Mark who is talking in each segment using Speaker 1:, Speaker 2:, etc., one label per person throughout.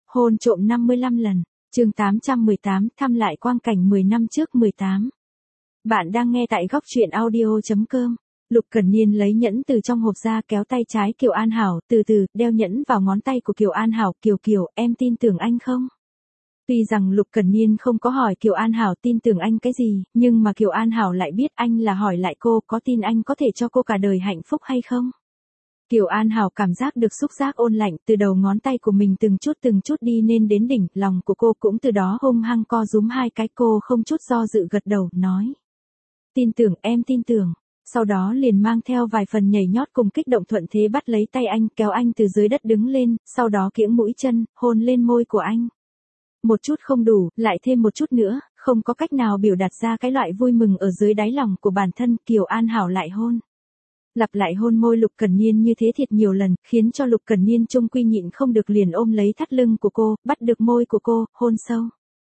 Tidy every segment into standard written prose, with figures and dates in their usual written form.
Speaker 1: Hôn trộm 55 lần. Chương 818, thăm lại quang cảnh 10 năm trước 18. Bạn đang nghe tại góc truyện audio.com. Lục Cẩn Niên lấy nhẫn từ trong hộp ra, kéo tay trái Kiều An Hảo, từ từ đeo nhẫn vào ngón tay của Kiều An Hảo. Kiều, em tin tưởng anh không? Tuy rằng Lục Cẩn Niên không có hỏi Kiều An Hảo tin tưởng anh cái gì, nhưng mà Kiều An Hảo lại biết anh là hỏi lại cô có tin anh có thể cho cô cả đời hạnh phúc hay không. Kiều An Hảo cảm giác được xúc giác ôn lạnh từ đầu ngón tay của mình từng chút đi nên đến đỉnh, lòng của cô cũng từ đó hung hăng co rúm hai cái. Cô không chút do dự gật đầu, nói. Tin tưởng, em tin tưởng. Sau đó liền mang theo vài phần nhảy nhót cùng kích động thuận thế bắt lấy tay anh, kéo anh từ dưới đất đứng lên, sau đó kiễng mũi chân, hôn lên môi của anh. Một chút không đủ, lại thêm một chút nữa, không có cách nào biểu đạt ra cái loại vui mừng ở dưới đáy lòng của bản thân. Kiều An Hảo lại hôn. Lặp lại hôn môi Lục Cẩn Niên như thế thiệt nhiều lần, khiến cho Lục Cẩn Niên trung quy nhịn không được liền ôm lấy thắt lưng của cô, bắt được môi của cô, hôn sâu.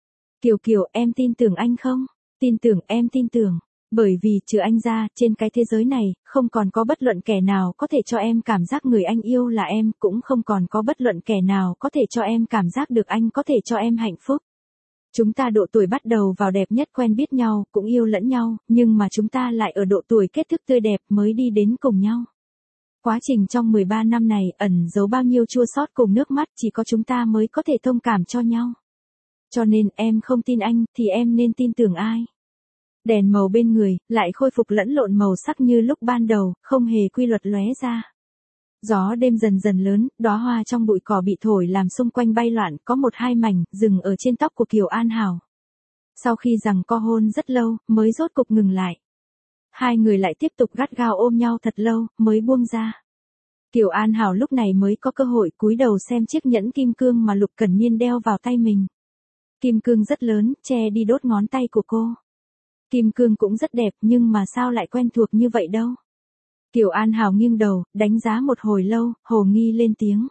Speaker 1: Kiều, em tin tưởng anh không? Tin tưởng, em tin tưởng. Bởi vì trừ anh ra, trên cái thế giới này, không còn có bất luận kẻ nào có thể cho em cảm giác người anh yêu là em, cũng không còn có bất luận kẻ nào có thể cho em cảm giác được anh có thể cho em hạnh phúc. Chúng ta độ tuổi bắt đầu vào đẹp nhất quen biết nhau, cũng yêu lẫn nhau, nhưng mà chúng ta lại ở độ tuổi kết thúc tươi đẹp mới đi đến cùng nhau. Quá trình trong 13 năm này ẩn giấu bao nhiêu chua xót cùng nước mắt, chỉ có chúng ta mới có thể thông cảm cho nhau. Cho nên em không tin anh, thì em nên tin tưởng ai? Đèn màu bên người, lại khôi phục lẫn lộn màu sắc như lúc ban đầu, không hề quy luật lóe ra. Gió đêm dần dần lớn, đóa hoa trong bụi cỏ bị thổi làm xung quanh bay loạn, có một hai mảnh, dừng ở trên tóc của Kiều An Hảo. Sau khi giằng co hôn rất lâu, mới rốt cục ngừng lại. Hai người lại tiếp tục gắt gao ôm nhau thật lâu, mới buông ra. Kiều An Hảo lúc này mới có cơ hội cúi đầu xem chiếc nhẫn kim cương mà Lục Cẩn Niên đeo vào tay mình. Kim cương rất lớn, che đi đốt ngón tay của cô. Kim cương cũng rất đẹp, nhưng mà sao lại quen thuộc như vậy đâu. Kiều An Hảo nghiêng đầu, đánh giá một hồi lâu, hồ nghi lên tiếng.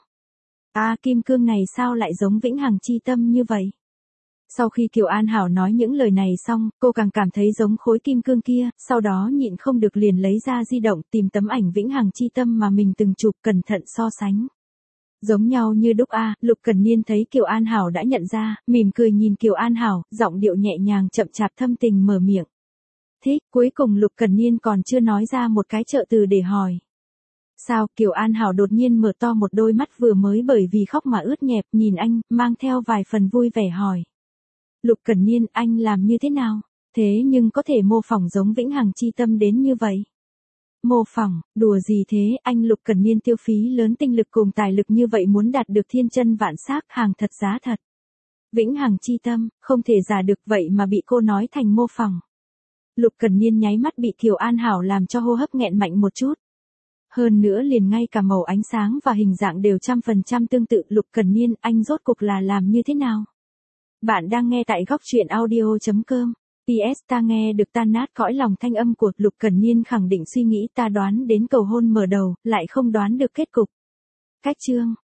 Speaker 1: Kim cương này sao lại giống vĩnh hằng chi tâm như vậy? Sau khi Kiều An Hảo nói những lời này xong, cô càng cảm thấy giống khối kim cương kia, sau đó nhịn không được liền lấy ra di động tìm tấm ảnh vĩnh hằng chi tâm mà mình từng chụp, cẩn thận so sánh. Giống nhau như đúc. Lục Cẩn Niên thấy Kiều An Hảo đã nhận ra, mỉm cười nhìn Kiều An Hảo, giọng điệu nhẹ nhàng chậm chạp thâm tình mở miệng. Thích. Cuối cùng Lục Cẩn Niên còn chưa nói ra một cái trợ từ để hỏi. Sao? Kiều An Hảo đột nhiên mở to một đôi mắt vừa mới bởi vì khóc mà ướt nhẹp, nhìn anh, mang theo vài phần vui vẻ hỏi. Lục Cẩn Niên, anh làm như thế nào? Thế nhưng có thể mô phỏng giống vĩnh hằng chi tâm đến như vậy? Mô phỏng, đùa gì thế, anh Lục Cẩn Niên tiêu phí lớn tinh lực cùng tài lực như vậy muốn đạt được thiên chân vạn xác, hàng thật giá thật. Vĩnh hằng chi tâm, không thể giả được, vậy mà bị cô nói thành mô phỏng. Lục Cẩn Niên nháy mắt bị Kiều An Hảo làm cho hô hấp nghẹn mạnh một chút. Hơn nữa liền ngay cả màu ánh sáng và hình dạng đều 100% tương tự. Lục Cẩn Niên, anh rốt cục là làm như thế nào? Bạn đang nghe tại góc truyện audio.com. PS ta nghe được tan nát cõi lòng thanh âm của Lục Cẩn Niên khẳng định suy nghĩ, ta đoán đến cầu hôn mở đầu, lại không đoán được kết cục. Cách chương.